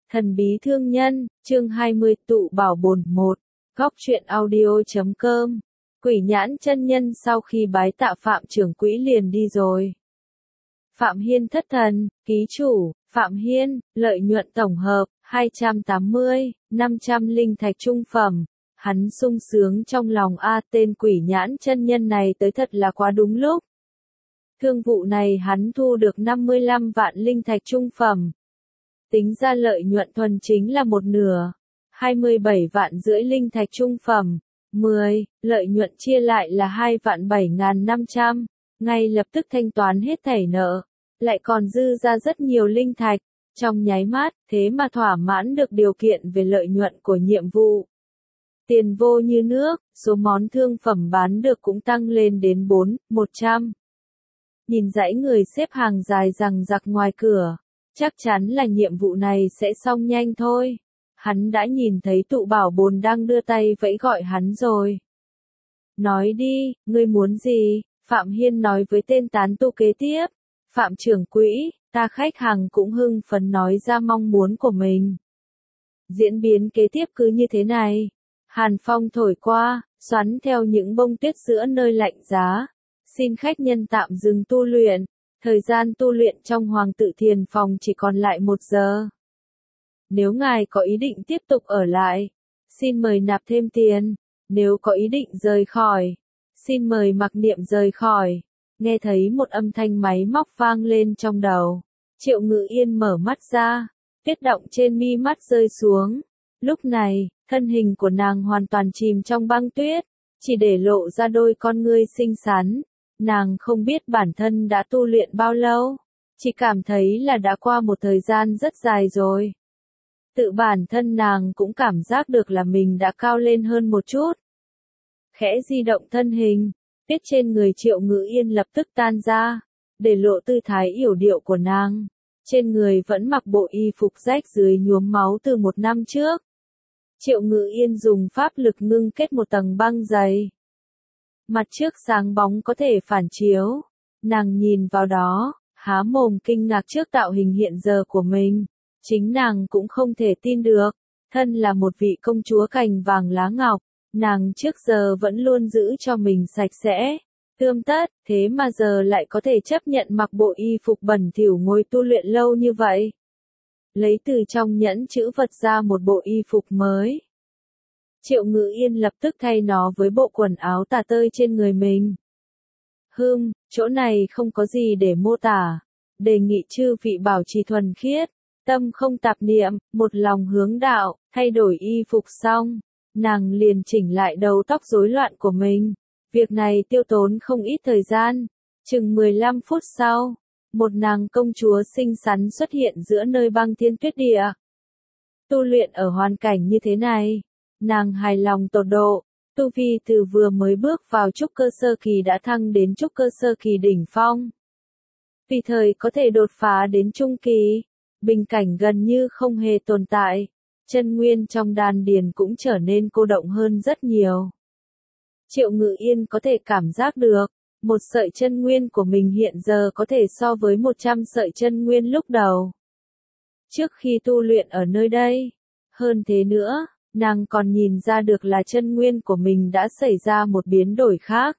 Thần bí thương nhân, chương 20 tụ bảo bồn 1, góc truyện audio.com. Quỷ nhãn chân nhân sau khi bái tạ Phạm trưởng quỹ liền đi rồi. Phạm Hiên thất thần, ký chủ, Phạm Hiên, lợi nhuận tổng hợp, 280, 500 linh thạch trung phẩm. Hắn sung sướng trong lòng tên quỷ nhãn chân nhân này tới thật là quá đúng lúc. Thương vụ này hắn thu được 55 vạn linh thạch trung phẩm. Tính ra lợi nhuận thuần chính là một nửa. 27 vạn rưỡi linh thạch trung phẩm. 10, lợi nhuận chia lại là 2 vạn 7.500. Ngay lập tức thanh toán hết thảy nợ. Lại còn dư ra rất nhiều linh thạch. Trong nháy mắt, thế mà thỏa mãn được điều kiện về lợi nhuận của nhiệm vụ. Tiền vô như nước, số món thương phẩm bán được cũng tăng lên đến 100. Nhìn dãy người xếp hàng dài dằng dặc ngoài cửa. Chắc chắn là nhiệm vụ này sẽ xong nhanh thôi. Hắn đã nhìn thấy tụ bảo bồn đang đưa tay vẫy gọi hắn rồi. Nói đi, ngươi muốn gì? Phạm Hiên nói với tên tán tu kế tiếp. Phạm trưởng quỹ, ta khách hàng cũng hưng phấn nói ra mong muốn của mình. Diễn biến kế tiếp cứ như thế này. Hàn phong thổi qua, xoắn theo những bông tuyết giữa nơi lạnh giá. Xin khách nhân tạm dừng tu luyện. Thời gian tu luyện trong Hoàng tự thiền phòng chỉ còn lại 1 giờ. Nếu ngài có ý định tiếp tục ở lại, xin mời nạp thêm tiền. Nếu có ý định rời khỏi, xin mời mặc niệm rời khỏi. Nghe thấy một âm thanh máy móc vang lên trong đầu. Triệu Ngự Yên mở mắt ra, tuyết động trên mi mắt rơi xuống. Lúc này, thân hình của nàng hoàn toàn chìm trong băng tuyết, chỉ để lộ ra đôi con ngươi xinh xắn. Nàng không biết bản thân đã tu luyện bao lâu, chỉ cảm thấy là đã qua một thời gian rất dài rồi. Tự bản thân nàng cũng cảm giác được là mình đã cao lên hơn một chút. Khẽ di động thân hình, tuyết trên người Triệu Ngự Yên lập tức tan ra, để lộ tư thái yểu điệu của nàng. Trên người vẫn mặc bộ y phục rách rưới nhuốm máu từ 1 năm trước. Triệu Ngự Yên dùng pháp lực ngưng kết một tầng băng dày. Mặt trước sáng bóng có thể phản chiếu. Nàng nhìn vào đó, há mồm kinh ngạc trước tạo hình hiện giờ của mình. Chính nàng cũng không thể tin được. Thân là một vị công chúa cành vàng lá ngọc, nàng trước giờ vẫn luôn giữ cho mình sạch sẽ, tươm tất, thế mà giờ lại có thể chấp nhận mặc bộ y phục bẩn thỉu ngồi tu luyện lâu như vậy. Lấy từ trong nhẫn chữ vật ra một bộ y phục mới. Triệu Ngự Yên lập tức thay nó với bộ quần áo tả tơi trên người mình. Chỗ này không có gì để mô tả. Đề nghị chư vị bảo trì thuần khiết, tâm không tạp niệm, một lòng hướng đạo. Thay đổi y phục xong, nàng liền chỉnh lại đầu tóc rối loạn của mình. Việc này tiêu tốn không ít thời gian. Chừng 15 phút sau, một nàng công chúa xinh xắn xuất hiện giữa nơi băng thiên tuyết địa. Tu luyện ở hoàn cảnh như thế này, nàng hài lòng tột độ. Tu vi từ vừa mới bước vào trúc cơ sơ kỳ đã thăng đến trúc cơ sơ kỳ đỉnh phong. Tùy thời có thể đột phá đến trung kỳ. Bình cảnh gần như không hề tồn tại. Chân nguyên trong đan điền cũng trở nên cô động hơn rất nhiều. Triệu Ngự Yên có thể cảm giác được, một sợi chân nguyên của mình hiện giờ có thể so với 100 sợi chân nguyên lúc đầu. Trước khi tu luyện ở nơi đây, hơn thế nữa, nàng còn nhìn ra được là chân nguyên của mình đã xảy ra một biến đổi khác.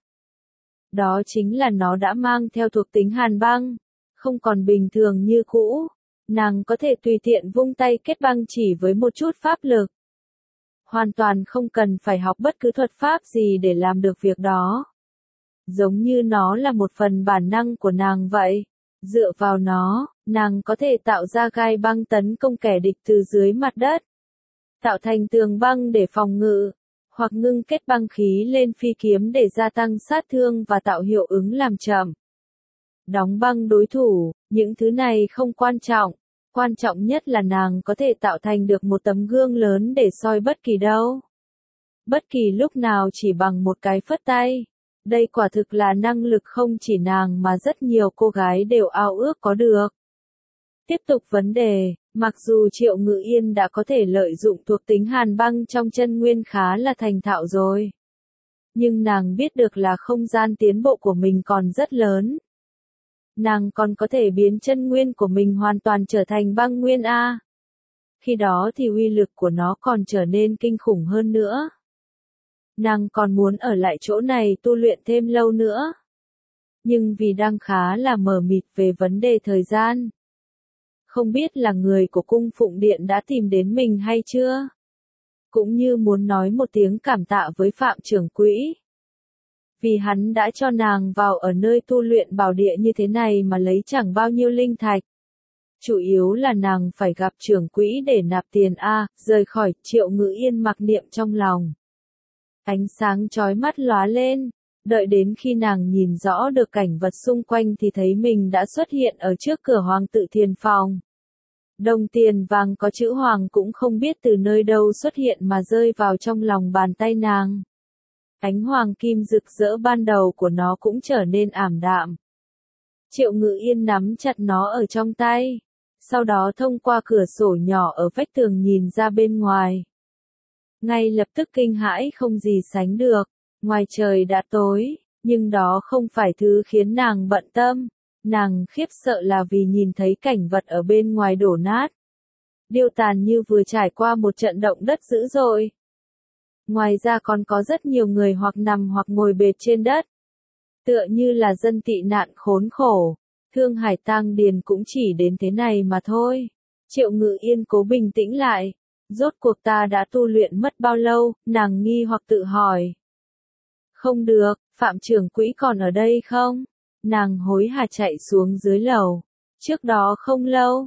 Đó chính là nó đã mang theo thuộc tính hàn băng, không còn bình thường như cũ. Nàng có thể tùy tiện vung tay kết băng chỉ với một chút pháp lực. Hoàn toàn không cần phải học bất cứ thuật pháp gì để làm được việc đó. Giống như nó là một phần bản năng của nàng vậy. Dựa vào nó, nàng có thể tạo ra gai băng tấn công kẻ địch từ dưới mặt đất. Tạo thành tường băng để phòng ngự. Hoặc ngưng kết băng khí lên phi kiếm để gia tăng sát thương và tạo hiệu ứng làm chậm. Đóng băng đối thủ, những thứ này không quan trọng. Quan trọng nhất là nàng có thể tạo thành được một tấm gương lớn để soi bất kỳ đâu. Bất kỳ lúc nào chỉ bằng một cái phất tay. Đây quả thực là năng lực không chỉ nàng mà rất nhiều cô gái đều ao ước có được. Tiếp tục vấn đề, mặc dù Triệu Ngự Yên đã có thể lợi dụng thuộc tính hàn băng trong chân nguyên khá là thành thạo rồi. Nhưng nàng biết được là không gian tiến bộ của mình còn rất lớn. Nàng còn có thể biến chân nguyên của mình hoàn toàn trở thành băng nguyên A. khi đó thì uy lực của nó còn trở nên kinh khủng hơn nữa. Nàng còn muốn ở lại chỗ này tu luyện thêm lâu nữa. Nhưng vì đang khá là mờ mịt về vấn đề thời gian. Không biết là người của cung phụng điện đã tìm đến mình hay chưa? Cũng như muốn nói một tiếng cảm tạ với Phạm trưởng quỹ. Vì hắn đã cho nàng vào ở nơi tu luyện bảo địa như thế này mà lấy chẳng bao nhiêu linh thạch. Chủ yếu là nàng phải gặp trưởng quỹ để nạp tiền rời khỏi. Triệu Ngự Yên mặc niệm trong lòng. Ánh sáng chói mắt lóa lên, đợi đến khi nàng nhìn rõ được cảnh vật xung quanh thì thấy mình đã xuất hiện ở trước cửa Hoàng tự thiền phòng. Đồng tiền vàng có chữ Hoàng cũng không biết từ nơi đâu xuất hiện mà rơi vào trong lòng bàn tay nàng. Ánh hoàng kim rực rỡ ban đầu của nó cũng trở nên ảm đạm. Triệu Ngự Yên nắm chặt nó ở trong tay, sau đó thông qua cửa sổ nhỏ ở vách tường nhìn ra bên ngoài. Ngay lập tức kinh hãi không gì sánh được, ngoài trời đã tối, nhưng đó không phải thứ khiến nàng bận tâm. Nàng khiếp sợ là vì nhìn thấy cảnh vật ở bên ngoài đổ nát. Điêu tàn như vừa trải qua một trận động đất dữ dội. Ngoài ra còn có rất nhiều người hoặc nằm hoặc ngồi bệt trên đất. Tựa như là dân tị nạn khốn khổ. Thương Hải Tang Điền cũng chỉ đến thế này mà thôi. Triệu Ngự Yên cố bình tĩnh lại. Rốt cuộc ta đã tu luyện mất bao lâu, nàng nghi hoặc tự hỏi. Không được, Phạm trưởng quỹ còn ở đây không? Nàng hối hả chạy xuống dưới lầu. Trước đó không lâu,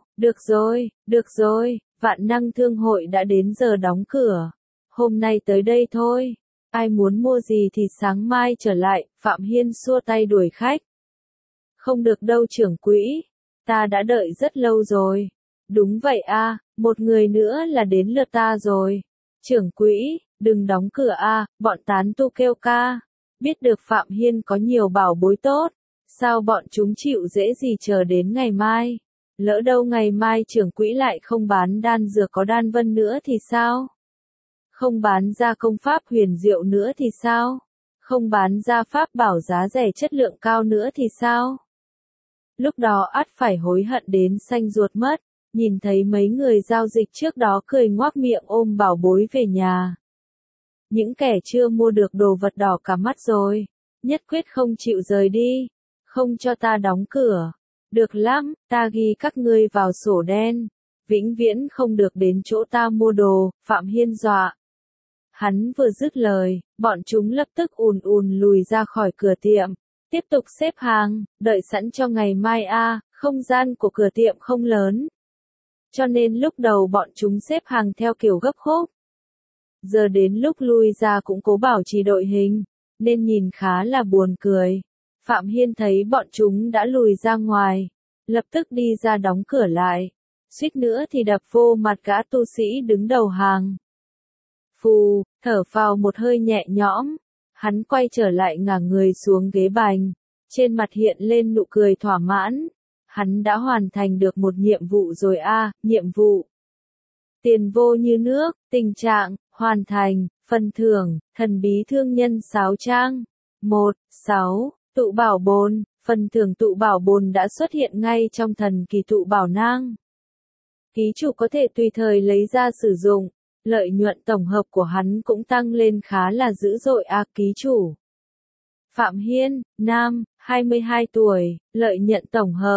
được rồi, Vạn Năng Thương hội đã đến giờ đóng cửa. Hôm nay tới đây thôi, ai muốn mua gì thì sáng mai trở lại. Phạm Hiên xua tay đuổi khách. Không được đâu trưởng quỹ, ta đã đợi rất lâu rồi. Đúng vậy một người nữa là đến lượt ta rồi. Trưởng quỹ, đừng đóng cửa bọn tán tu kêu ca. Biết được Phạm Hiên có nhiều bảo bối tốt, sao bọn chúng chịu dễ gì chờ đến ngày mai. Lỡ đâu ngày mai trưởng quỹ lại không bán đan dược có đan vân nữa thì sao? Không bán ra công pháp huyền diệu nữa thì sao? Không bán ra pháp bảo giá rẻ chất lượng cao nữa thì sao? Lúc đó ắt phải hối hận đến xanh ruột mất. Nhìn thấy mấy người giao dịch trước đó cười ngoác miệng ôm bảo bối về nhà. Những kẻ chưa mua được đồ vật đỏ cả mắt rồi. Nhất quyết không chịu rời đi. Không cho ta đóng cửa. Được lắm, ta ghi các ngươi vào sổ đen. Vĩnh viễn không được đến chỗ ta mua đồ, Phạm Hiên dọa. Hắn vừa dứt lời, bọn chúng lập tức ùn lùi ra khỏi cửa tiệm. Tiếp tục xếp hàng, đợi sẵn cho ngày mai không gian của cửa tiệm không lớn. Cho nên lúc đầu bọn chúng xếp hàng theo kiểu gấp khúc. Giờ đến lúc lui ra cũng cố bảo trì đội hình, nên nhìn khá là buồn cười. Phạm Hiên thấy bọn chúng đã lùi ra ngoài, lập tức đi ra đóng cửa lại. Suýt nữa thì đập vô mặt gã tu sĩ đứng đầu hàng. Phù, thở phào một hơi nhẹ nhõm, hắn quay trở lại ngả người xuống ghế bành, trên mặt hiện lên nụ cười thỏa mãn. Hắn đã hoàn thành được một nhiệm vụ rồi nhiệm vụ. Tiền vô như nước, tình trạng, hoàn thành, phần thưởng, thần bí thương nhân sáo trang. 1.6. Tụ bảo bồn, phần thưởng tụ bảo bồn đã xuất hiện ngay trong thần kỳ tụ bảo nang. Ký chủ có thể tùy thời lấy ra sử dụng, lợi nhuận tổng hợp của hắn cũng tăng lên khá là dữ dội ký chủ. Phạm Hiên, nam, 22 tuổi, lợi nhuận tổng hợp,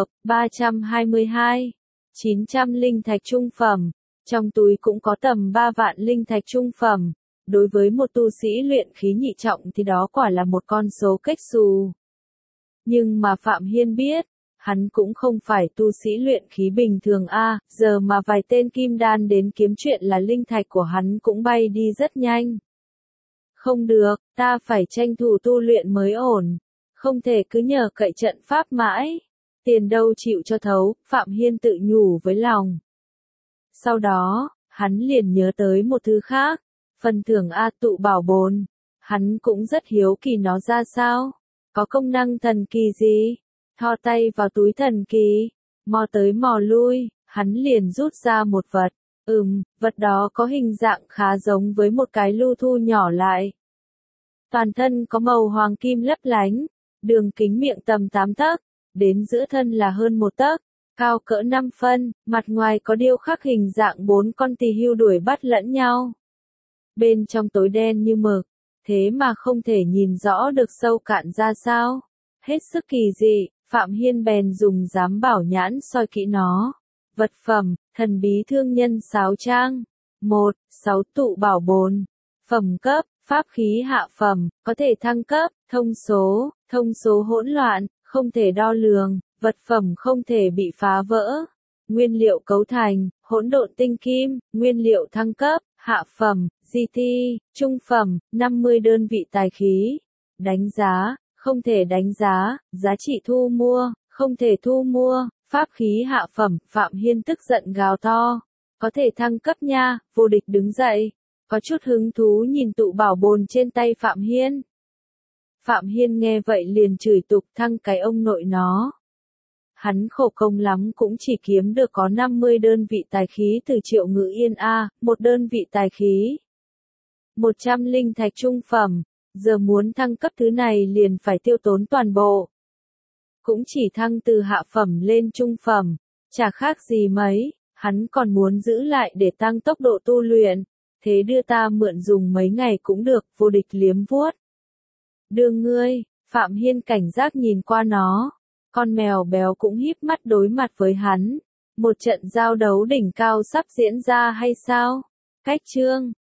322. 900 linh thạch trung phẩm, trong túi cũng có tầm 3 vạn linh thạch trung phẩm. Đối với một tu sĩ luyện khí nhị trọng thì đó quả là một con số kếch xù. Nhưng mà Phạm Hiên biết, hắn cũng không phải tu sĩ luyện khí bình thường giờ mà vài tên kim đan đến kiếm chuyện là linh thạch của hắn cũng bay đi rất nhanh. Không được, ta phải tranh thủ tu luyện mới ổn, không thể cứ nhờ cậy trận pháp mãi. Tiền đâu chịu cho thấu, Phạm Hiên tự nhủ với lòng. Sau đó, hắn liền nhớ tới một thứ khác, phần thưởng tụ bảo bồn. Hắn cũng rất hiếu kỳ nó ra sao, có công năng thần kỳ gì. Thò tay vào túi thần kỳ, mò tới mò lui, hắn liền rút ra một vật. Vật đó có hình dạng khá giống với một cái lưu thu nhỏ lại. Toàn thân có màu hoàng kim lấp lánh, đường kính miệng tầm 8 tấc, đến giữa thân là hơn 1 tấc, cao cỡ 5 phân, mặt ngoài có điêu khắc hình dạng 4 con tỳ hưu đuổi bắt lẫn nhau. Bên trong tối đen như mực, thế mà không thể nhìn rõ được sâu cạn ra sao. Hết sức kỳ dị, Phạm Hiên bèn dùng giám bảo nhãn soi kỹ nó. Vật phẩm, thần bí thương nhân sáo trang. 1. 6 tụ bảo bồn. Phẩm cấp, pháp khí hạ phẩm, có thể thăng cấp. Thông số hỗn loạn, không thể đo lường. Vật phẩm không thể bị phá vỡ. Nguyên liệu cấu thành, hỗn độn tinh kim. Nguyên liệu thăng cấp, hạ phẩm, GT. Trung phẩm, 50 đơn vị tài khí. Đánh giá, không thể đánh giá. Giá trị thu mua, không thể thu mua. Pháp khí hạ phẩm, Phạm Hiên tức giận gào to. Có thể thăng cấp nha. Vô địch đứng dậy, có chút hứng thú nhìn tụ bảo bồn trên tay Phạm Hiên. Phạm Hiên nghe vậy liền chửi tục, thăng cái ông nội nó. Hắn khổ công lắm cũng chỉ kiếm được có 50 đơn vị tài khí từ Triệu Ngự Yên a, một đơn vị tài khí. 100 linh thạch trung phẩm, giờ muốn thăng cấp thứ này liền phải tiêu tốn toàn bộ. Cũng chỉ thăng từ hạ phẩm lên trung phẩm, chả khác gì mấy, hắn còn muốn giữ lại để tăng tốc độ tu luyện, thế đưa ta mượn dùng mấy ngày cũng được. Vô địch liếm vuốt. Đưa ngươi, Phạm Hiên cảnh giác nhìn qua nó. Con mèo béo cũng híp mắt đối mặt với hắn. Một trận giao đấu đỉnh cao sắp diễn ra hay sao? Cách chương